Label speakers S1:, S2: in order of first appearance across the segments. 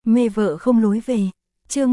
S1: Mê vợ không lối về. Chương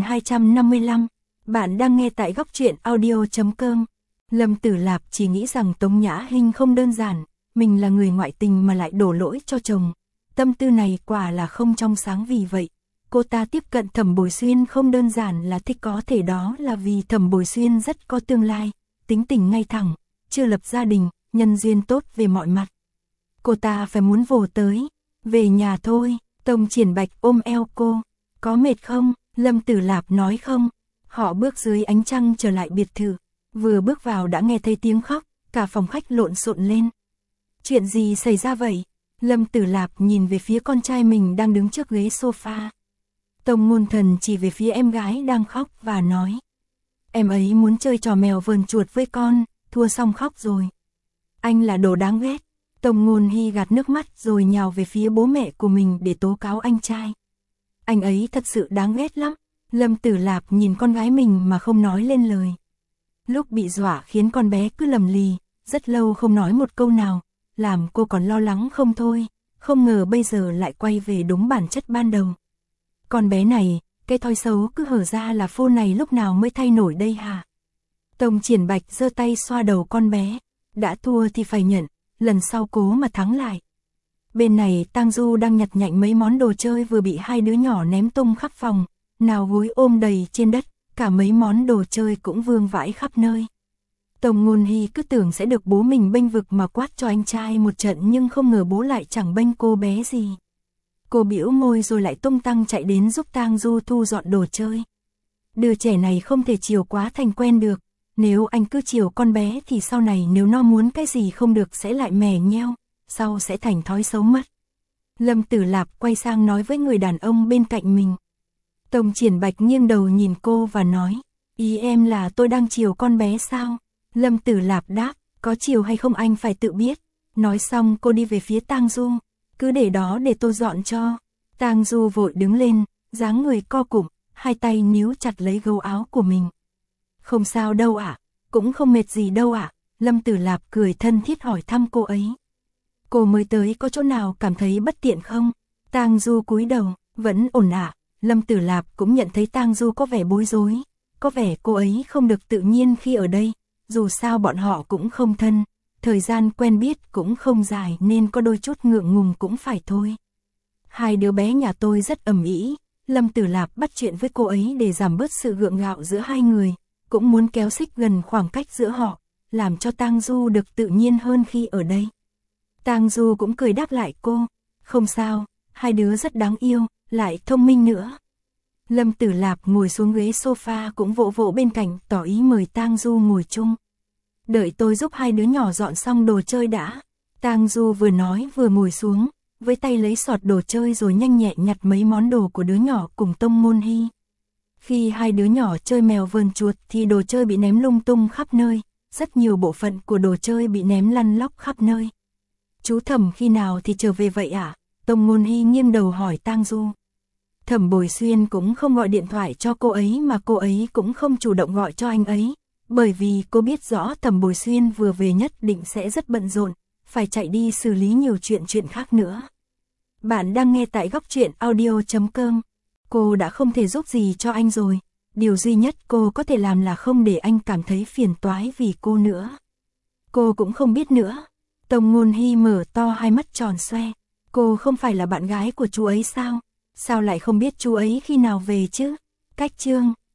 S1: 1255. Bạn đang nghe tại góc truyện audio.com. Lâm Tử Lạp chỉ nghĩ rằng Tống Nhã Hinh không đơn giản, mình là người ngoại tình mà lại đổ lỗi cho chồng. Tâm tư này quả là không trong sáng, vì vậy cô ta tiếp cận Thẩm Bồi Xuyên không đơn giản là thích, có thể đó là vì Thẩm Bồi Xuyên rất có tương lai, tính tình ngay thẳng, chưa lập gia đình, nhân duyên tốt về mọi mặt. Cô ta phải muốn vồ tới, về nhà thôi. Tông Triển Bạch ôm eo cô, có mệt không? Lâm Tử Lạp nói không. Họ bước dưới ánh trăng trở lại biệt thự, vừa bước vào đã nghe thấy tiếng khóc, cả phòng khách lộn xộn lên. Chuyện gì xảy ra vậy? Lâm Tử Lạp nhìn về phía con trai mình đang đứng trước ghế sofa. Tông Ngôn Thần chỉ về phía em gái đang khóc và nói: em ấy muốn chơi trò mèo vờn chuột với con, thua xong khóc rồi. Anh là đồ đáng ghét. Tông Ngôn Hy gạt nước mắt rồi nhào về phía bố mẹ của mình để tố cáo anh trai. Anh ấy thật sự đáng ghét lắm. Lâm Tử Lạp nhìn con gái mình mà không nói lên lời. Lúc bị dọa khiến con bé cứ lầm lì, rất lâu không nói một câu nào, làm cô còn lo lắng không thôi, không ngờ bây giờ lại quay về đúng bản chất ban đầu. Con bé này, cái thói xấu cứ hở ra là phô này lúc nào mới thay nổi đây hả? Tông Triển Bạch giơ tay xoa đầu con bé, đã thua thì phải nhận, lần sau cố mà thắng lại. Bên này Tang Du đang nhặt nhạnh mấy món đồ chơi vừa bị hai đứa nhỏ ném tung khắp phòng, nào gối ôm đầy trên đất, cả mấy món đồ chơi cũng vương vãi khắp nơi. Tông Ngôn Hy cứ tưởng sẽ được bố mình bênh vực mà quát cho anh trai một trận, nhưng không ngờ bố lại chẳng bênh cô bé gì. Cô bĩu môi rồi lại tung tăng chạy đến giúp Tang Du thu dọn đồ chơi. Đứa trẻ này không thể chiều quá thành quen được, nếu anh cứ chiều con bé thì sau này nếu nó muốn cái gì không được sẽ lại mè nheo, sau sẽ thành thói xấu mất. Lâm Tử Lạp quay sang nói với người đàn ông bên cạnh mình. Tông Triển Bạch nghiêng đầu nhìn cô và nói: ý em là tôi đang chiều con bé sao? Lâm Tử Lạp đáp: có chiều hay không anh phải tự biết. Nói xong cô đi về phía Tang Du. Cứ để đó để tôi dọn cho. Tang Du vội đứng lên, dáng người co cụm, hai tay níu chặt lấy gấu áo của mình. Không sao đâu ạ, cũng không mệt gì đâu ạ. Lâm Tử Lạp cười thân thiết hỏi thăm cô ấy. Cô mới tới có chỗ nào cảm thấy bất tiện không? Tang Du cúi đầu, vẫn ổn ạ. Lâm Tử Lạp cũng nhận thấy Tang Du có vẻ bối rối, có vẻ cô ấy không được tự nhiên khi ở đây, dù sao bọn họ cũng không thân, thời gian quen biết cũng không dài nên có đôi chút ngượng ngùng cũng phải thôi. Hai đứa bé nhà tôi rất ầm ĩ. Lâm Tử Lạp bắt chuyện với cô ấy để giảm bớt sự gượng gạo giữa hai người, cũng muốn kéo xích gần khoảng cách giữa họ, làm cho Tang Du được tự nhiên hơn khi ở đây. Tang Du cũng cười đáp lại cô, không sao, hai đứa rất đáng yêu, lại thông minh nữa. Lâm Tử Lạp ngồi xuống ghế sofa cũng vỗ vỗ bên cạnh tỏ ý mời Tang Du ngồi chung. Đợi tôi giúp hai đứa nhỏ dọn xong đồ chơi đã. Tang Du vừa nói vừa ngồi xuống, với tay lấy sọt đồ chơi rồi nhanh nhẹ nhặt mấy món đồ của đứa nhỏ cùng Tông Ngôn Hy. Khi hai đứa nhỏ chơi mèo vờn chuột thì đồ chơi bị ném lung tung khắp nơi, rất nhiều bộ phận của đồ chơi bị ném lăn lóc khắp nơi. Chú Thẩm khi nào thì trở về vậy ạ? Tông Ngôn Hy nghiêng đầu hỏi Tang Du. Thẩm Bồi Xuyên cũng không gọi điện thoại cho cô ấy mà cô ấy cũng không chủ động gọi cho anh ấy, bởi vì cô biết rõ Thẩm Bồi Xuyên vừa về nhất định sẽ rất bận rộn, phải chạy đi xử lý nhiều chuyện khác nữa. Bạn đang nghe tại góc truyện audio.com. Cô đã không thể giúp gì cho anh rồi, điều duy nhất cô có thể làm là không để anh cảm thấy phiền toái vì cô nữa. Cô cũng không biết nữa. Tông Ngôn Hy mở to hai mắt tròn xoe. Cô không phải là bạn gái của chú ấy sao? Sao lại không biết chú ấy khi nào về chứ? Cách chương